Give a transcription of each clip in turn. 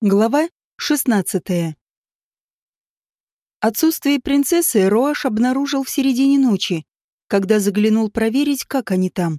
Глава 16. Отсутствие принцессы Роаш обнаружил в середине ночи, когда заглянул проверить, как они там.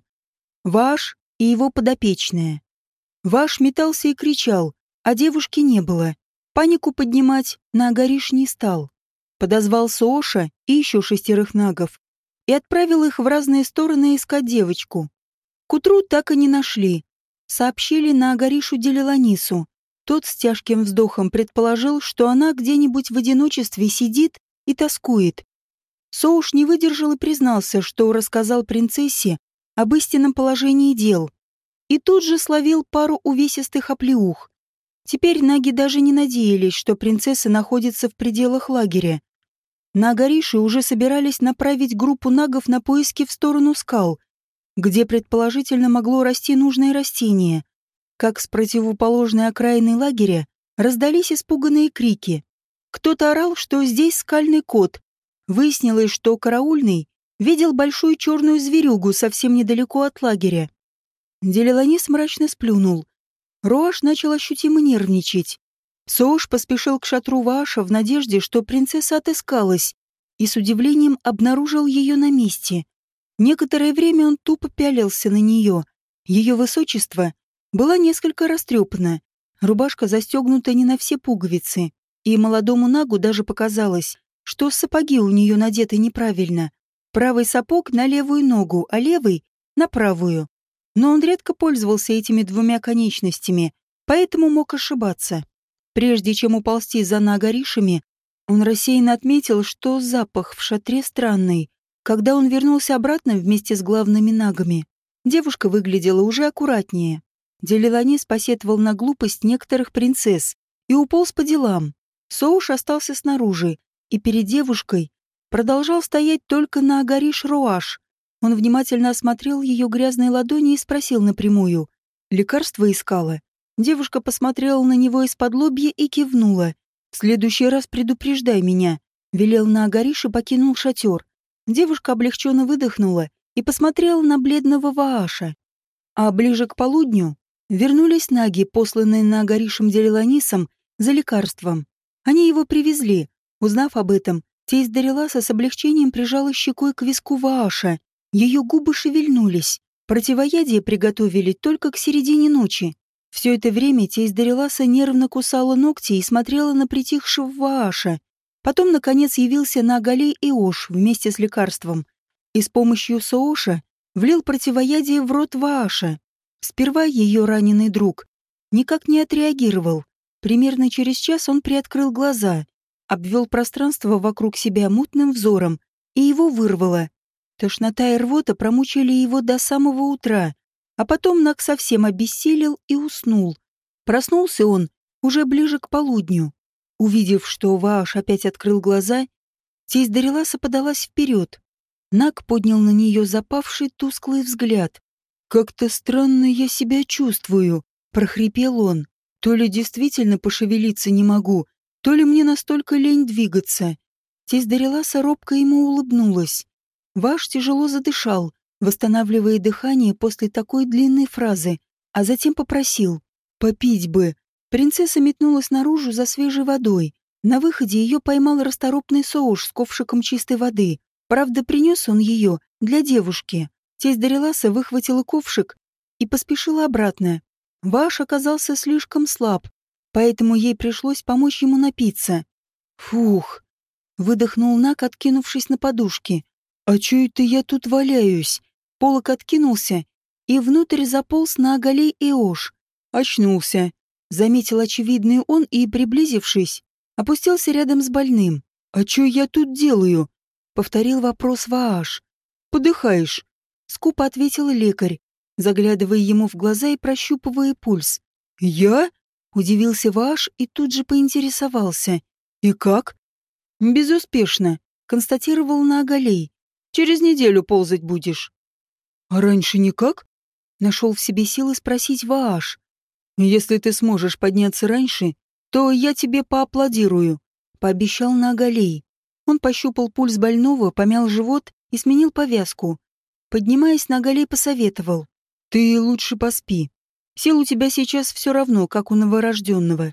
Вааш и его подопечная. Вааш метался и кричал, а девушки не было. Панику поднимать на Агариш не стал. Подозвал Сооша и еще 6 нагов и отправил их в разные стороны искать девочку. К утру так и не нашли. Сообщили на Агаришу Делиланису. Тот с тяжким вздохом предположил, что она где-нибудь в одиночестве сидит и тоскует. Соуш не выдержал и признался, что рассказал принцессе об истинном положении дел. И тут же словил пару увесистых оплеух. Теперь наги даже не надеялись, что принцесса находится в пределах лагеря. На Агарише уже собирались направить группу нагов на поиски в сторону скал, где предположительно могло расти нужное растение. Как с противоположной окраины лагеря раздались испуганные крики. Кто-то орал, что здесь скальный кот. Выяснилось, что караульный видел большую черную зверюгу совсем недалеко от лагеря. Делиланис мрачно сплюнул. Роаш начал ощутимо нервничать. Соош поспешил к шатру Вааша в надежде, что принцесса отыскалась, и с удивлением обнаружил ее на месте. Некоторое время он тупо пялился на нее. Ее высочество была несколько растрепана, рубашка застегнута не на все пуговицы, и молодому нагу даже показалось, что сапоги у нее надеты неправильно. Правый сапог на левую ногу, а левый — на правую. Но он редко пользовался этими двумя конечностями, поэтому мог ошибаться. Прежде чем уползти за Нагаришами, он рассеянно отметил, что запах в шатре странный. Когда он вернулся обратно вместе с главными нагами, девушка выглядела уже аккуратнее. Делиланис посетовал на глупость некоторых принцесс и уполз по делам. Соуш остался снаружи, и перед девушкой продолжал стоять только на Агариш Роаш. Он внимательно осмотрел ее грязные ладони и спросил напрямую. «Лекарство искала?» Девушка посмотрела на него из-под лобья и кивнула. «В следующий раз предупреждай меня», — велел на Агариш и покинул шатер. Девушка облегченно выдохнула и посмотрела на бледного Вааша. А ближе к полудню вернулись наги, посланные на Агаришем Делиланисом за лекарством. Они его привезли. Узнав об этом, тесть Дариласа с облегчением прижала щекой к виску Вааша. Ее губы шевельнулись. Противоядие приготовили только к середине ночи. Все это время тесть Дариласа нервно кусала ногти и смотрела на притихшего Вааша. Потом, наконец, явился на Агалей Иош вместе с лекарством и с помощью Сооша влил противоядие в рот Вааша. Сперва ее раненый друг никак не отреагировал. Примерно через час он приоткрыл глаза, обвел пространство вокруг себя мутным взором, и его вырвало. Тошнота и рвота промучили его до самого утра, а потом Наг совсем обессилел и уснул. Проснулся он уже ближе к полудню. Увидев, что Вааш опять открыл глаза, тесть Дариласа подалась вперед. Наг поднял на нее запавший тусклый взгляд. «Как-то странно я себя чувствую», — прохрипел он. «То ли действительно пошевелиться не могу, то ли мне настолько лень двигаться». Тесть Дариласа робко ему улыбнулась. Вааш тяжело задышал, восстанавливая дыхание после такой длинной фразы, а затем попросил: «Попить бы». Принцесса метнулась наружу за свежей водой. На выходе ее поймал расторопный Соош с ковшиком чистой воды. Правда, принес он ее для девушки. Тесть Дариласа выхватила ковшик и поспешила обратно. Вааш оказался слишком слаб, поэтому ей пришлось помочь ему напиться. «Фух!» — выдохнул Наг, откинувшись на подушки. «А чё это я тут валяюсь?» Полок откинулся, и внутрь заполз на Агалей Иош. «Очнулся», — заметил очевидный он и, приблизившись, опустился рядом с больным. «А чё я тут делаю?» — повторил вопрос Вааш. «Подыхаешь», — скупо ответил лекарь, заглядывая ему в глаза и прощупывая пульс. «Я?» — удивился Вааш и тут же поинтересовался. «И как?» «Безуспешно», — констатировал на Агалей. «Через неделю ползать будешь». «А раньше никак?» — нашел в себе силы спросить Вааш. «Если ты сможешь подняться раньше, то я тебе поаплодирую», — пообещал на Агалей. Он пощупал пульс больного, помял живот и сменил повязку. Поднимаясь, на Агалей посоветовал: «Ты лучше поспи. Сил у тебя сейчас все равно, как у новорожденного.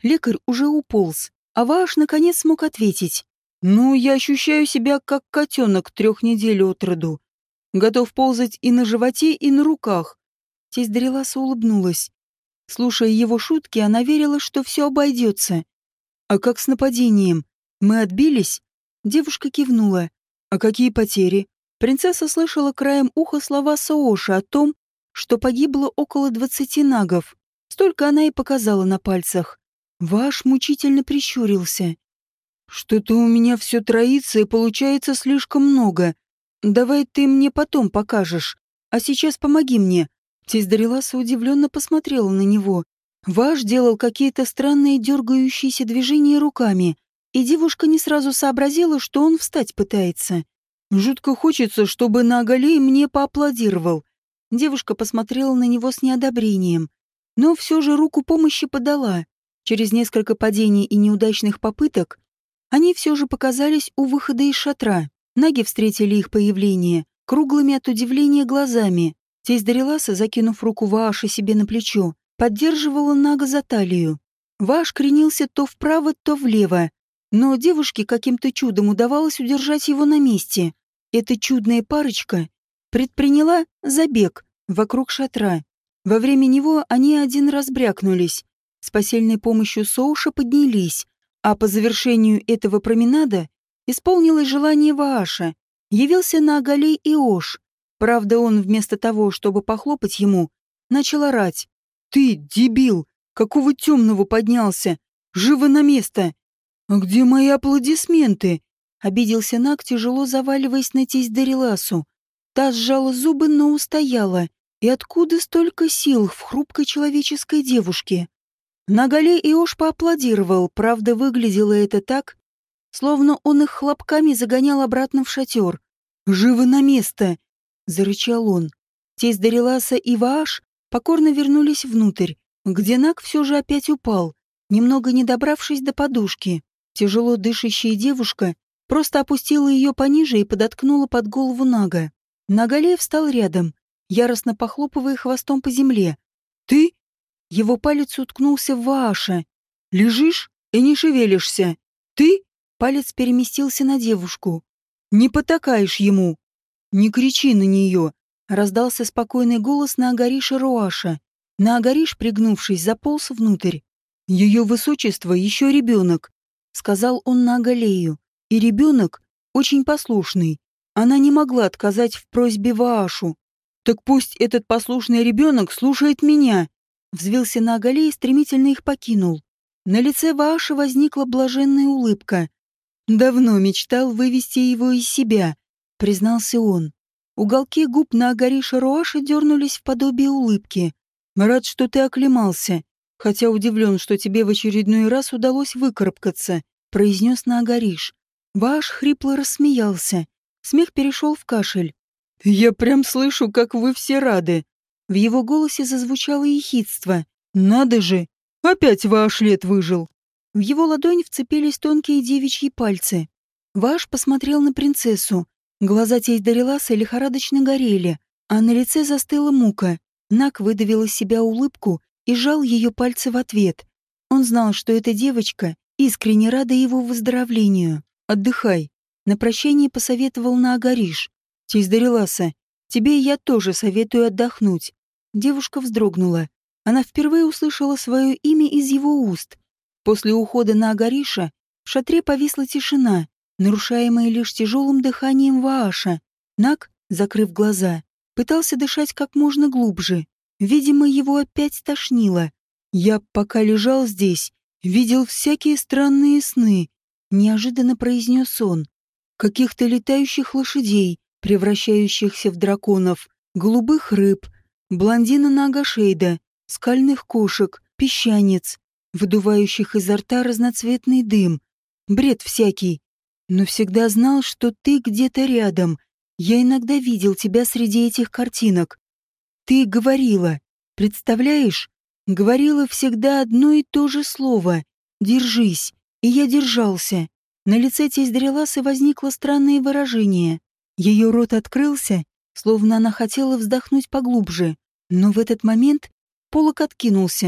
Лекарь уже уполз, а Вааш наконец смог ответить. «Ну, я ощущаю себя как котенок 3 недель от роду. Готов ползать и на животе, и на руках». Тесть Дариласа улыбнулась. Слушая его шутки, она верила, что все обойдется. «А как с нападением? Мы отбились?» Девушка кивнула. «А какие потери?» Принцесса слышала краем уха слова Саоши о том, что погибло около 20 нагов. Столько она и показала на пальцах. Ваш мучительно прищурился. «Что-то у меня все троится и получается слишком много. Давай ты мне потом покажешь. А сейчас помоги мне». Тесть Дариласа удивленно посмотрела на него. Ваш делал какие-то странные дергающиеся движения руками, и девушка не сразу сообразила, что он встать пытается. «Жутко хочется, чтобы на Агалей мне поаплодировал». Девушка посмотрела на него с неодобрением, но все же руку помощи подала. Через несколько падений и неудачных попыток они все же показались у выхода из шатра. Наги встретили их появление круглыми от удивления глазами. Тесть Дариласа, закинув руку Вааша себе на плечо, поддерживала Нага за талию. Вааш кренился то вправо, то влево, но девушке каким-то чудом удавалось удержать его на месте. Эта чудная парочка предприняла забег вокруг шатра. Во время него они один раз брякнулись. С посильной помощью Соуша поднялись, а по завершению этого променада исполнилось желание Вааша. Явился на Агалей Иош. Правда, он вместо того, чтобы похлопать ему, начал орать. «Ты, дебил! Какого темного поднялся? Живо на место!» «А где мои аплодисменты?» — обиделся Наг, тяжело заваливаясь на тесть Дариласу. Та сжала зубы, но устояла. И откуда столько сил в хрупкой человеческой девушке? Нагалей Иош поаплодировал, правда, выглядело это так, словно он их хлопками загонял обратно в шатер. «Живо на место!» — зарычал он. Тесть Дариласа и Вааш покорно вернулись внутрь, где Наг все же опять упал, немного не добравшись до подушки. Тяжело дышащая девушка просто опустила ее пониже и подоткнула под голову Нага. Нагалей встал рядом, яростно похлопывая хвостом по земле. «Ты?» Его палец уткнулся в Вааша. «Лежишь и не шевелишься. Ты?» Палец переместился на девушку. «Не потакаешь ему!» «Не кричи на нее!» Раздался спокойный голос Наагариша Руаша. Наагариш, пригнувшись, заполз внутрь. «Ее высочество еще ребенок», — сказал он Наагалею. «И ребенок очень послушный. Она не могла отказать в просьбе Ваашу. Так пусть этот послушный ребенок слушает меня!» Взвился Наагалей и стремительно их покинул. На лице Вааша возникла блаженная улыбка. «Давно мечтал вывести его из себя», — признался он. Уголки губ Наагариша Руаша дернулись в подобие улыбки. «Рад, что ты оклемался, хотя удивлен, что тебе в очередной раз удалось выкарабкаться», — произнес Наагариш. Вааш хрипло рассмеялся. Смех перешел в кашель. «Я прям слышу, как вы все рады». В его голосе зазвучало ехидство. «Надо же! Опять Вааш лет выжил!» В его ладонь вцепились тонкие девичьи пальцы. Вааш посмотрел на принцессу. Глаза тесть Дариласа лихорадочно горели, а на лице застыла мука. Наг выдавил из себя улыбку и сжал ее пальцы в ответ. Он знал, что эта девочка искренне рада его выздоровлению. «Отдыхай», — на прощание посоветовал Наагариш. «Тесть Дариласа, тебе я тоже советую отдохнуть». Девушка вздрогнула. Она впервые услышала свое имя из его уст. После ухода Наагариша в шатре повисла тишина, нарушаемая лишь тяжелым дыханием Вааша. Наг, закрыв глаза, пытался дышать как можно глубже. Видимо, его опять тошнило. «Я, пока лежал здесь, видел всякие странные сны», — неожиданно произнес он. «Каких-то летающих лошадей, превращающихся в драконов, голубых рыб, блондина Нагашейда, скальных кошек, песчанец, выдувающих изо рта разноцветный дым. Бред всякий. Но всегда знал, что ты где-то рядом. Я иногда видел тебя среди этих картинок. Ты говорила, представляешь? Говорила всегда одно и то же слово. Держись. И я держался». На лице тесть Дариласы возникло странное выражение. Ее рот открылся, словно она хотела вздохнуть поглубже. Но в этот момент полог откинулся,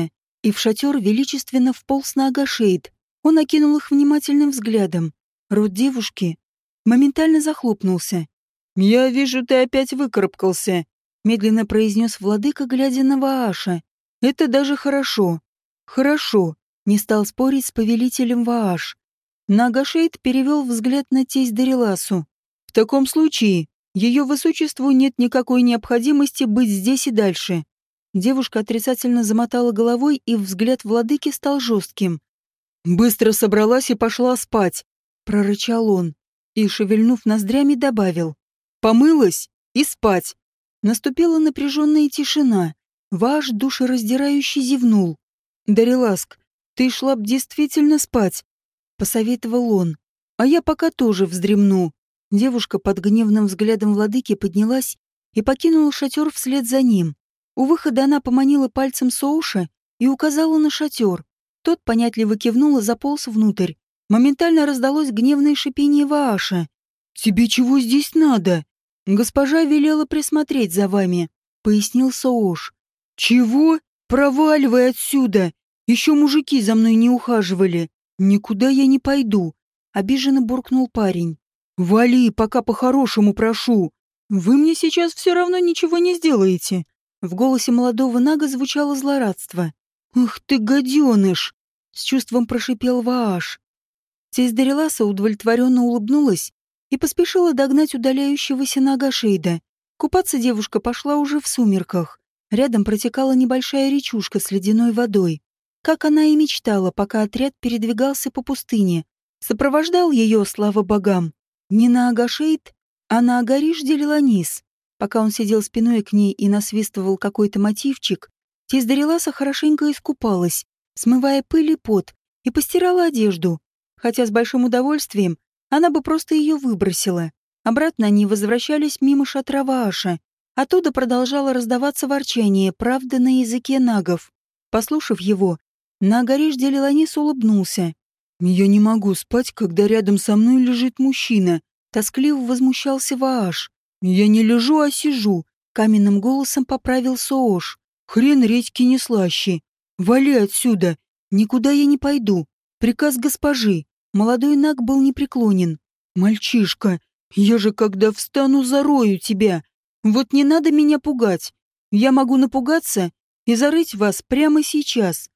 и в шатер величественно вполз на Агашейд. Он окинул их внимательным взглядом. Рот девушки моментально захлопнулся. «Я вижу, ты опять выкарабкался», — медленно произнес владыка, глядя на Вааша. «Это даже хорошо». «Хорошо», — не стал спорить с повелителем Вааш. Нагашейд перевел взгляд на тесть Дариласу. «В таком случае ее высочеству нет никакой необходимости быть здесь и дальше». Девушка отрицательно замотала головой, и взгляд владыки стал жестким. «Быстро собралась и пошла спать», — прорычал он, и, шевельнув ноздрями, добавил. «Помылась и спать». Наступила напряженная тишина. Ваш душераздирающе зевнул. «Дариласк, ты шла б действительно спать», — посоветовал он. «А я пока тоже вздремну». Девушка под гневным взглядом владыки поднялась и покинула шатер вслед за ним. У выхода она поманила пальцем Соуша и указала на шатер. Тот понятливо кивнул и заполз внутрь. Моментально раздалось гневное шипение Вааша. «Тебе чего здесь надо?» «Госпожа велела присмотреть за вами», — пояснил Соош. «Чего? Проваливай отсюда! Еще мужики за мной не ухаживали. Никуда я не пойду», — обиженно буркнул парень. «Вали, пока по-хорошему прошу. Вы мне сейчас все равно ничего не сделаете». В голосе молодого нага звучало злорадство. «Ух ты, гаденыш!» — с чувством прошипел Вааш. Тесть Дариласа удовлетворенно улыбнулась и поспешила догнать удаляющегося Нагашейда. Купаться девушка пошла уже в сумерках. Рядом протекала небольшая речушка с ледяной водой. Как она и мечтала, пока отряд передвигался по пустыне. Сопровождал ее, слава богам, не на Агашейд, а на Агариш Делиланис. Пока он сидел спиной к ней и насвистывал какой-то мотивчик, тесть Дариласа хорошенько искупалась, смывая пыль и пот, и постирала одежду, хотя с большим удовольствием она бы просто ее выбросила. Обратно они возвращались мимо шатра Вааша. Оттуда продолжало раздаваться ворчание, правда, на языке нагов. Послушав его, Нагариш Делиланис улыбнулся. «Я не могу спать, когда рядом со мной лежит мужчина», — тоскливо возмущался Вааш. «Я не лежу, а сижу», — каменным голосом поправил Соош. «Хрен редьки не слаще. Вали отсюда. Никуда я не пойду. Приказ госпожи». Молодой наг был непреклонен. «Мальчишка, я же когда встану, зарою тебя. Вот не надо меня пугать. Я могу напугаться и зарыть вас прямо сейчас».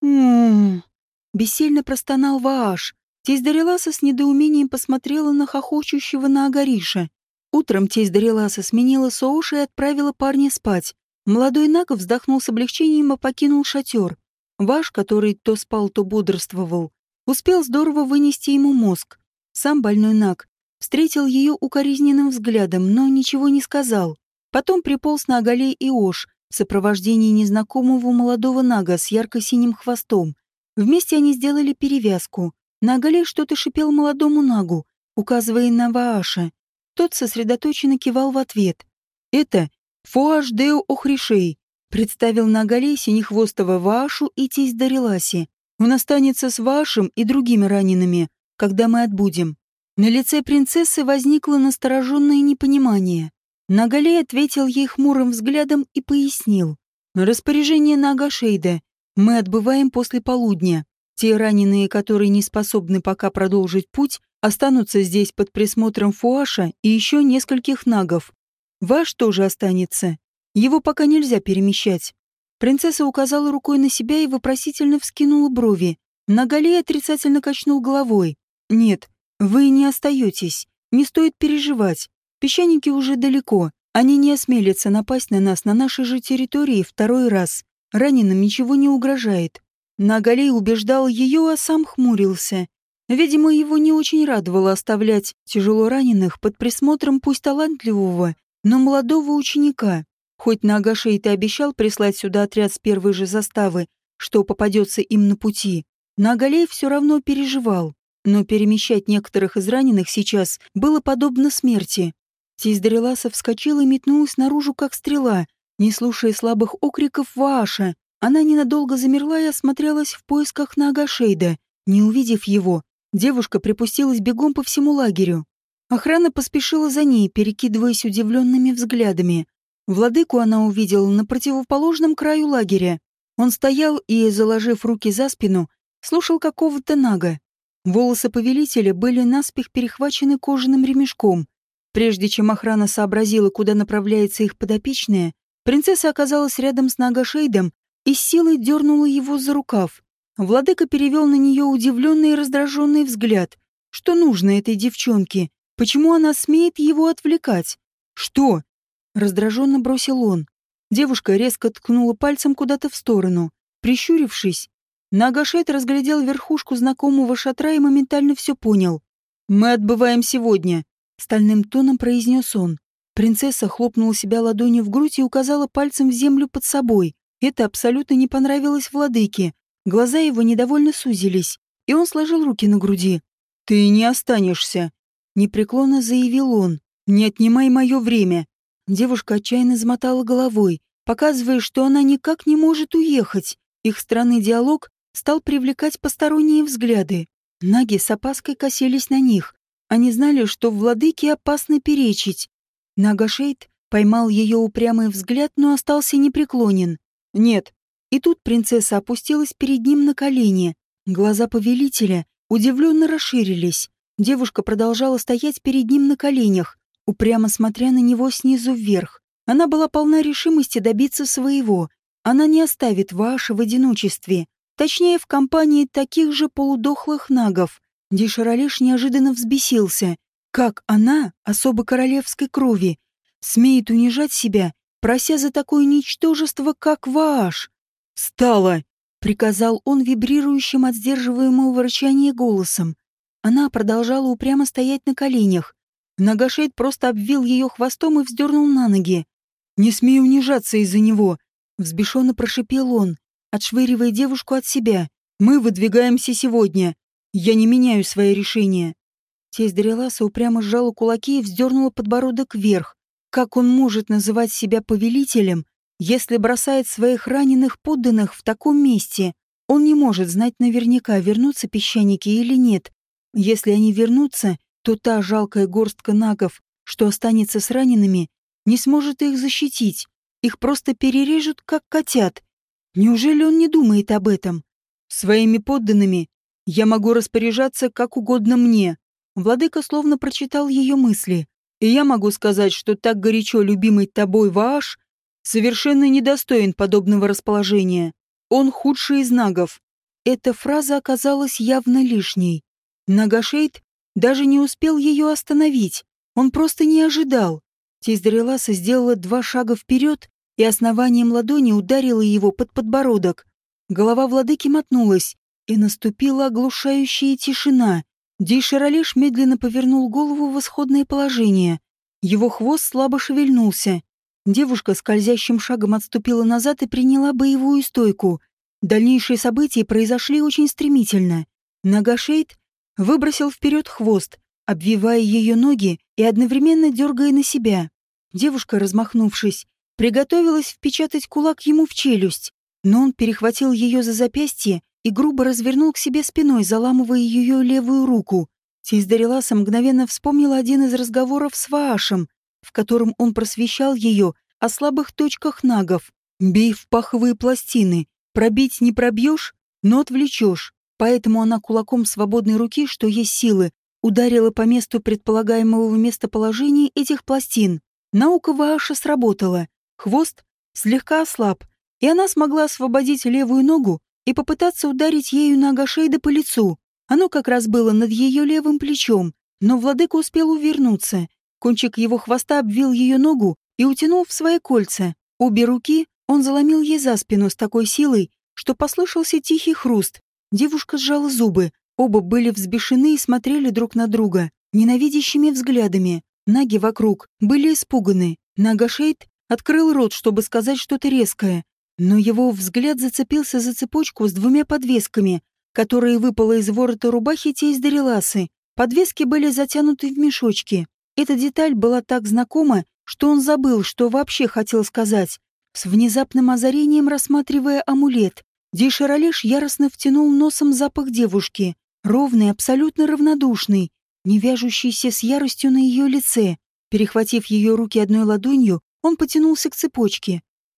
Бессильно простонал Вааш. Тесть Дариласа с недоумением посмотрела на хохочущего на Агариша. Утром тесть Дариласа сменила Сооша и отправила парня спать. Молодой наг вздохнул с облегчением и покинул шатер. Ваш, который то спал, то бодрствовал, успел здорово вынести ему мозг. Сам больной наг встретил ее укоризненным взглядом, но ничего не сказал. Потом приполз на Агалей Иош в сопровождении незнакомого молодого нага с ярко-синим хвостом. Вместе они сделали перевязку. На Агалей что-то шипел молодому нагу, указывая на Вааша. Тот сосредоточенно кивал в ответ. «Это Фуаш Део Охришей», — представил на Агалей синехвостого Ваашу и тесть Дариласи. «Он останется с Вашем и другими ранеными, когда мы отбудем». На лице принцессы возникло настороженное непонимание. Нагалей ответил ей хмурым взглядом и пояснил. «Распоряжение Нагашейда. Мы отбываем после полудня. Те раненые, которые не способны пока продолжить путь, останутся здесь под присмотром Фуаша и еще нескольких нагов. Ваш тоже останется. Его пока нельзя перемещать». Принцесса указала рукой на себя и вопросительно вскинула брови. Нагалей отрицательно качнул головой. «Нет, вы не остаетесь. Не стоит переживать. Песчаники уже далеко. Они не осмелятся напасть на нас на нашей же территории второй раз. Раненым ничего не угрожает». Нагалей убеждал ее, а сам хмурился. Видимо, его не очень радовало оставлять тяжело раненых под присмотром пусть талантливого, но молодого ученика. Хоть Нагашейд и обещал прислать сюда отряд с первой же заставы, что попадется им на пути, Нагалей все равно переживал. Но перемещать некоторых из раненых сейчас было подобно смерти. Тесть Дариласа вскочила и метнулась наружу, как стрела, не слушая слабых окриков Вааша. Она ненадолго замерла и осмотрелась в поисках Нагашейда. Не увидев его, девушка припустилась бегом по всему лагерю. Охрана поспешила за ней, перекидываясь удивленными взглядами. Владыку она увидела на противоположном краю лагеря. Он стоял и, заложив руки за спину, слушал какого-то нага. Волосы повелителя были наспех перехвачены кожаным ремешком. Прежде чем охрана сообразила, куда направляется их подопечная, принцесса оказалась рядом с Нагашейдом и с силой дернула его за рукав. Владыка перевел на нее удивленный и раздраженный взгляд. Что нужно этой девчонке? Почему она смеет его отвлекать? «Что?» — раздраженно бросил он. Девушка резко ткнула пальцем куда-то в сторону. Прищурившись, Нагашейд разглядел верхушку знакомого шатра и моментально все понял. «Мы отбываем сегодня», — стальным тоном произнес он. Принцесса хлопнула себя ладонью в грудь и указала пальцем в землю под собой. Это абсолютно не понравилось владыке. Глаза его недовольно сузились, и он сложил руки на груди. «Ты не останешься», — непреклонно заявил он. «Не отнимай мое время». Девушка отчаянно замотала головой, показывая, что она никак не может уехать. Их странный диалог стал привлекать посторонние взгляды. Наги с опаской косились на них. Они знали, что владыке опасно перечить. Нагашейд поймал ее упрямый взгляд, но остался непреклонен. «Нет». И тут принцесса опустилась перед ним на колени. Глаза повелителя удивленно расширились. Девушка продолжала стоять перед ним на коленях, упрямо смотря на него снизу вверх. Она была полна решимости добиться своего. Она не оставит Вааша в одиночестве. Точнее, в компании таких же полудохлых нагов. Дишаралеш неожиданно взбесился. Как она, особо королевской крови, смеет унижать себя, прося за такое ничтожество, как Вааш? «Встала!» — приказал он вибрирующим от сдерживаемого ворчания голосом. Она продолжала упрямо стоять на коленях. Нагашейд просто обвил ее хвостом и вздернул на ноги. «Не смей унижаться из-за него!» — взбешенно прошипел он, отшвыривая девушку от себя. «Мы выдвигаемся сегодня. Я не меняю свои решения». Тесть Дареласа упрямо сжала кулаки и вздернула подбородок вверх. Как он может называть себя повелителем, если бросает своих раненых подданных в таком месте? Он не может знать наверняка, вернутся песчаники или нет. Если они вернутся, то та жалкая горстка нагов, что останется с ранеными, не сможет их защитить. Их просто перережут, как котят. Неужели он не думает об этом? Своими подданными я могу распоряжаться как угодно мне. Владыка словно прочитал ее мысли. И я могу сказать, что так горячо любимый тобой Вааш совершенно недостоин подобного расположения. Он худший из нагов. Эта фраза оказалась явно лишней. Нагашейд даже не успел ее остановить. Он просто не ожидал. Тесть Дареласа сделала 2 шага вперед и основанием ладони ударила его под подбородок. Голова владыки мотнулась, и наступила оглушающая тишина. Дейшаралеш медленно повернул голову в исходное положение. Его хвост слабо шевельнулся. Девушка скользящим шагом отступила назад и приняла боевую стойку. Дальнейшие события произошли очень стремительно. Нагашейд выбросил вперед хвост, обвивая ее ноги и одновременно дергая на себя. Девушка, размахнувшись, приготовилась впечатать кулак ему в челюсть, но он перехватил ее за запястье и грубо развернул к себе спиной, заламывая ее левую руку. Тесть Дареласа мгновенно вспомнила один из разговоров с Ваашем, в котором он просвещал ее о слабых точках нагов. «Бей в паховые пластины. Пробить не пробьешь, но отвлечешь». Поэтому она кулаком свободной руки, что есть силы, ударила по месту предполагаемого местоположения этих пластин. Наука Вааша сработала. Хвост слегка ослаб, и она смогла освободить левую ногу и попытаться ударить ею Нагашейда по лицу. Оно как раз было над ее левым плечом, но владыка успел увернуться. Кончик его хвоста обвил ее ногу и утянул в свои кольца. Обе руки он заломил ей за спину с такой силой, что послышался тихий хруст. Девушка сжала зубы. Оба были взбешены и смотрели друг на друга ненавидящими взглядами. Наги вокруг были испуганы. Нагашейд открыл рот, чтобы сказать что-то резкое, но его взгляд зацепился за цепочку с 2 подвесками, которые выпала из ворота рубахи тесть Дареласы. Подвески были затянуты в мешочки. Эта деталь была так знакома, что он забыл, что вообще хотел сказать. С внезапным озарением рассматривая амулет, Дейшаралеш яростно втянул носом запах девушки, ровный, абсолютно равнодушный, не вяжущийся с яростью на ее лице. Перехватив ее руки одной ладонью, он потянулся к цепочке.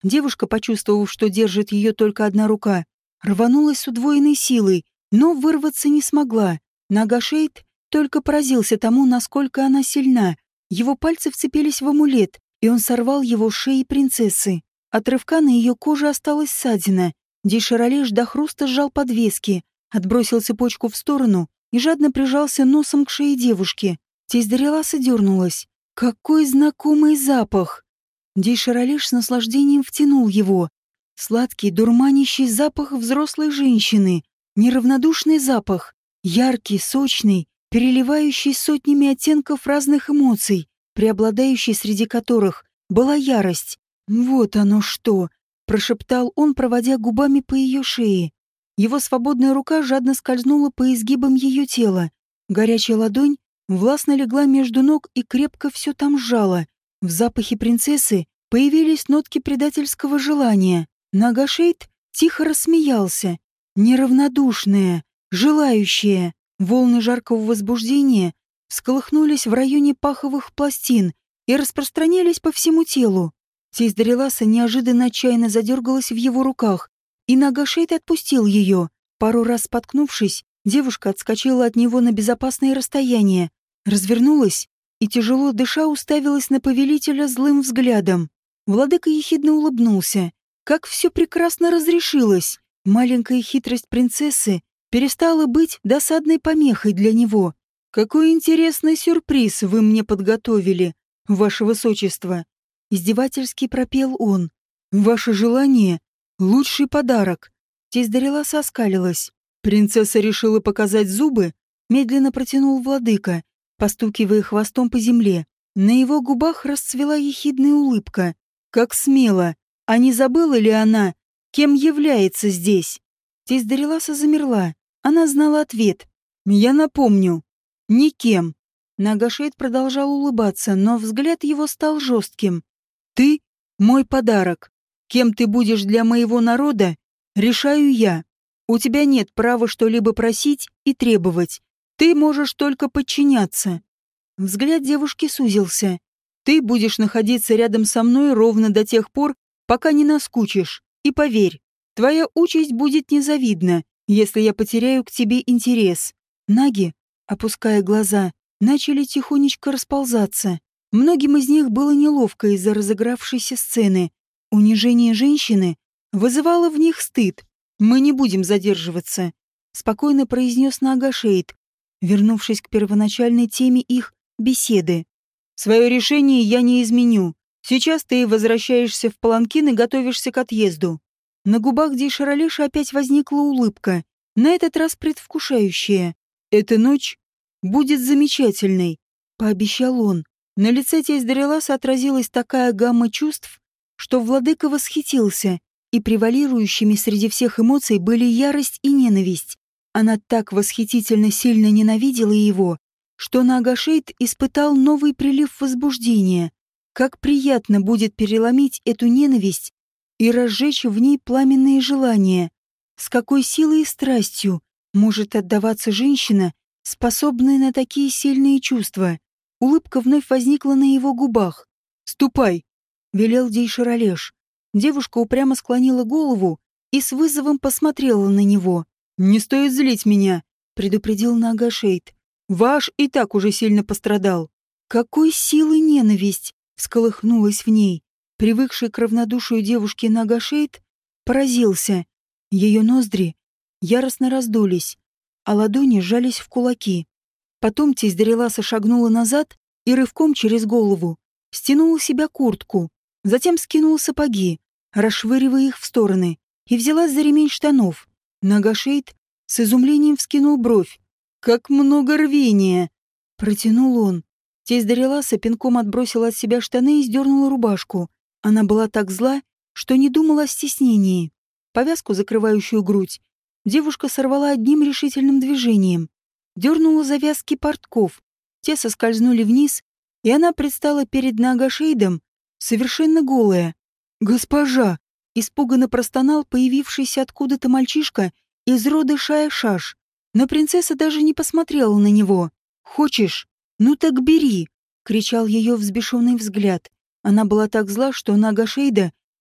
Девушка, почувствовав, что держит ее только одна рука, рванулась с удвоенной силой, но вырваться не смогла. Нагашейд только поразился тому, насколько она сильна. Его пальцы вцепились в амулет, и он сорвал его с шеи принцессы. От рывка на ее коже осталась ссадина. Дейшаралеш до хруста сжал подвески, отбросил цепочку в сторону и жадно прижался носом к шее девушки. Тесть Дариэласа дернулась. Какой знакомый запах! Дейшаралеш с наслаждением втянул его. Сладкий, дурманящий запах взрослой женщины. Неравнодушный запах. Яркий, сочный, переливающий сотнями оттенков разных эмоций, преобладающей среди которых была ярость. «Вот оно что!» — прошептал он, проводя губами по ее шее. Его свободная рука жадно скользнула по изгибам ее тела. Горячая ладонь властно легла между ног и крепко все там сжала. В запахе принцессы появились нотки предательского желания. Нагашейд тихо рассмеялся. Неравнодушная, желающая. Волны жаркого возбуждения всколыхнулись в районе паховых пластин и распространялись по всему телу. Тесть Дариэласа неожиданно отчаянно задергалась в его руках, и Нагашейд отпустил ее. Пару раз споткнувшись, девушка отскочила от него на безопасное расстояние, развернулась и, тяжело дыша, уставилась на повелителя злым взглядом. Владыка ехидно улыбнулся. Как все прекрасно разрешилось! Маленькая хитрость принцессы перестала быть досадной помехой для него. «Какой интересный сюрприз вы мне подготовили, ваше высочество!» Издевательски пропел он. «Ваше желание — лучший подарок». Тесть Дариэласа оскалилась. «Принцесса решила показать зубы?» Медленно протянул владыка, постукивая хвостом по земле. На его губах расцвела ехидная улыбка. «Как смело! А не забыла ли она, кем является здесь?» Тесть Дариэласа замерла. Она знала ответ. «Я напомню. Никем». Нагашейд продолжал улыбаться, но взгляд его стал жестким. «Ты — мой подарок. Кем ты будешь для моего народа, решаю я. У тебя нет права что-либо просить и требовать. Ты можешь только подчиняться». Взгляд девушки сузился. «Ты будешь находиться рядом со мной ровно до тех пор, пока не наскучишь. И поверь, твоя участь будет незавидна, если я потеряю к тебе интерес». Наги, опуская глаза, начали тихонечко расползаться. Многим из них было неловко из-за разыгравшейся сцены. Унижение женщины вызывало в них стыд. «Мы не будем задерживаться», — спокойно произнес Нагашейд, вернувшись к первоначальной теме их беседы. «Свое решение я не изменю. Сейчас ты возвращаешься в паланкин и готовишься к отъезду». На губах Дейшаралеша опять возникла улыбка, на этот раз предвкушающая. «Эта ночь будет замечательной», — пообещал он. На лице тесть Дариэласа отразилась такая гамма чувств, что владыка восхитился, и превалирующими среди всех эмоций были ярость и ненависть. Она так восхитительно сильно ненавидела его, что Нагашейд испытал новый прилив возбуждения. Как приятно будет переломить эту ненависть и разжечь в ней пламенные желания. С какой силой и страстью может отдаваться женщина, способная на такие сильные чувства. Улыбка вновь возникла на его губах. «Ступай!» — велел Дейшаралеш. Девушка упрямо склонила голову и с вызовом посмотрела на него. «Не стоит злить меня», — предупредил Нагашейд. «Ваш и так уже сильно пострадал». Какой силы ненависть всколыхнулась в ней. Привыкший к равнодушию девушки Нагашейд поразился. Ее ноздри яростно раздулись, а ладони сжались в кулаки. Потом тесть Дариэласа шагнула назад и рывком через голову стянула с себя куртку, затем скинула сапоги, расшвыривая их в стороны, и взялась за ремень штанов. Нагашейд с изумлением вскинул бровь. «Как много рвения!» — протянул он. Тесть Дариэласа пинком отбросила от себя штаны и сдернула рубашку. Она была так зла, что не думала о стеснении. Повязку, закрывающую грудь, девушка сорвала одним решительным движением. Дернула завязки портков. Те соскользнули вниз, и она предстала перед Нагашейдом, совершенно голая. «Госпожа!» — испуганно простонал появившийся откуда-то мальчишка из рода Шая-Шаш. Но принцесса даже не посмотрела на него. «Хочешь? Ну так бери!» — кричал ее взбешенный взгляд. Она была так зла, что Нагашейда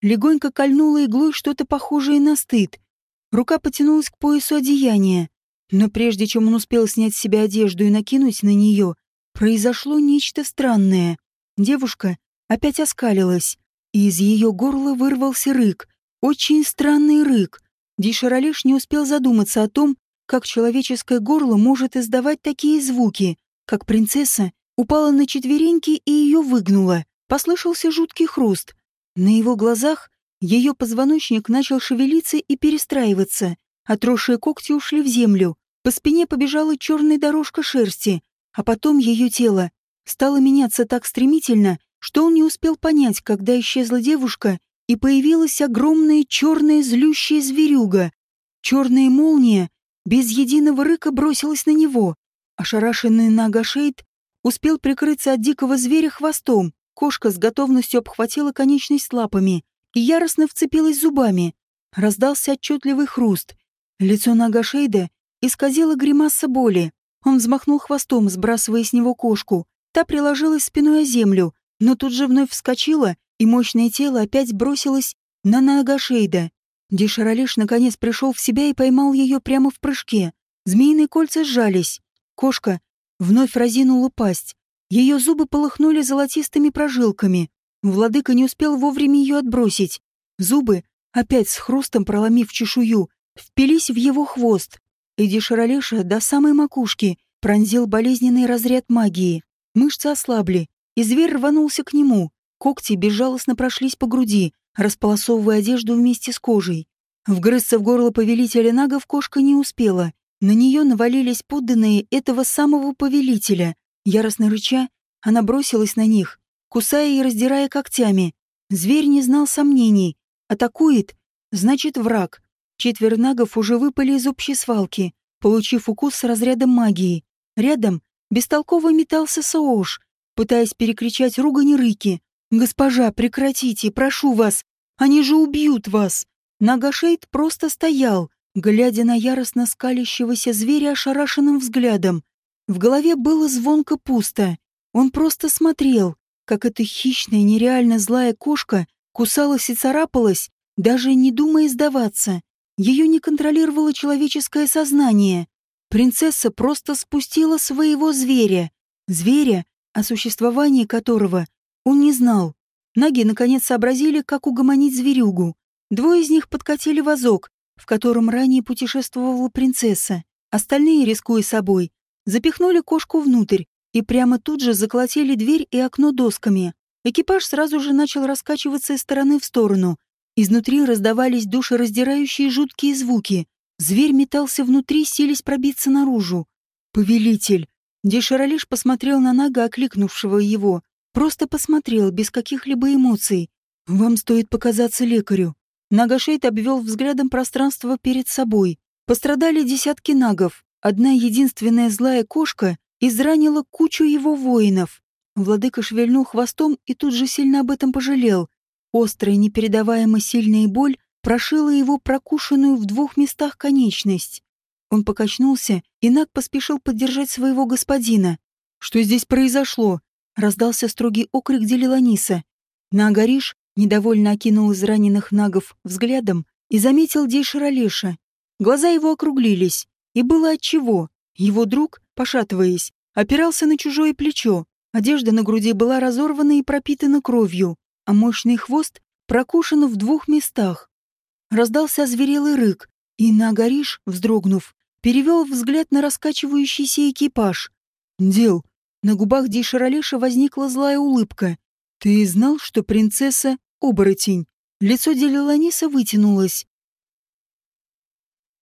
легонько кольнула иглой что-то похожее на стыд. Рука потянулась к поясу одеяния, но прежде чем он успел снять с себя одежду и накинуть на нее, произошло нечто странное. Девушка опять оскалилась, и из ее горла вырвался рык, очень странный рык. Дишаралеш не успел задуматься о том, как человеческое горло может издавать такие звуки, как принцесса упала на четвереньки и ее выгнула. Послышался жуткий хруст. На его глазах ее позвоночник начал шевелиться и перестраиваться. Отросшие когти ушли в землю. По спине побежала черная дорожка шерсти, а потом ее тело стало меняться так стремительно, что он не успел понять, когда исчезла девушка, и появилась огромная черная злющая зверюга. Черная молния без единого рыка бросилась на него. Ошарашенный Нагашейд успел прикрыться от дикого зверя хвостом. Кошка с готовностью обхватила конечность лапами и яростно вцепилась зубами. Раздался отчетливый хруст. Лицо Нагашейда исказило гримаса боли. Он взмахнул хвостом, сбрасывая с него кошку. Та приложилась спиной о землю, но тут же вновь вскочила, и мощное тело опять бросилось на Нагашейда. Дишаралеш наконец пришел в себя и поймал ее прямо в прыжке. Змеиные кольца сжались. Кошка вновь разинула пасть. Ее зубы полыхнули золотистыми прожилками. Владыка не успел вовремя ее отбросить. Зубы, опять с хрустом проломив чешую, впились в его хвост. И Дишаралеша до самой макушки пронзил болезненный разряд магии. Мышцы ослабли, и зверь рванулся к нему. Когти безжалостно прошлись по груди, располосовывая одежду вместе с кожей. Вгрызться в горло повелителя нагов кошка не успела. На нее навалились подданные этого самого повелителя. Яростно рыча, она бросилась на них, кусая и раздирая когтями. Зверь не знал сомнений. Атакует, значит враг. Четверо нагов уже выпали из общей свалки, получив укус с разрядом магии. Рядом бестолково метался Соош, пытаясь перекричать ругань и рыки. «Госпожа, прекратите, прошу вас! Они же убьют вас!» Нагашейд просто стоял, глядя на яростно скалящегося зверя ошарашенным взглядом. В голове было звонко пусто. Он просто смотрел, как эта хищная, нереально злая кошка кусалась и царапалась, даже не думая сдаваться. Ее не контролировало человеческое сознание. Принцесса просто спустила своего зверя. Зверя, о существовании которого он не знал. Наги наконец сообразили, как угомонить зверюгу. Двое из них подкатили вазок, в котором ранее путешествовала принцесса. Остальные, рискуя собой, запихнули кошку внутрь и прямо тут же заколотили дверь и окно досками. Экипаж сразу же начал раскачиваться из стороны в сторону. Изнутри раздавались душераздирающие жуткие звуки. Зверь метался внутри, силясь пробиться наружу. «Повелитель!» Дишаралеш посмотрел на Нага, окликнувшего его. Просто посмотрел, без каких-либо эмоций. «Вам стоит показаться лекарю». Нагашейд обвел взглядом пространство перед собой. Пострадали десятки нагов. Одна единственная злая кошка изранила кучу его воинов. Владыка шевельнул хвостом и тут же сильно об этом пожалел. Острая, непередаваемо сильная боль прошила его прокушенную в 2 местах конечность. Он покачнулся, и Наг поспешил поддержать своего господина. «Что здесь произошло?» — раздался строгий окрик Делиланиса. Наагариш недовольно окинул израненных нагов взглядом и заметил Дейшаралеша. Глаза его округлились, и было отчего. Его друг, пошатываясь, опирался на чужое плечо. Одежда на груди была разорвана и пропитана кровью, а мощный хвост прокушен в 2 местах. Раздался озверелый рык, и Наагариш, вздрогнув, перевел взгляд на раскачивающийся экипаж. «Дел». На губах Дейшаралеша возникла злая улыбка. «Ты знал, что принцесса — оборотень?» Лицо Делиланиса вытянулось.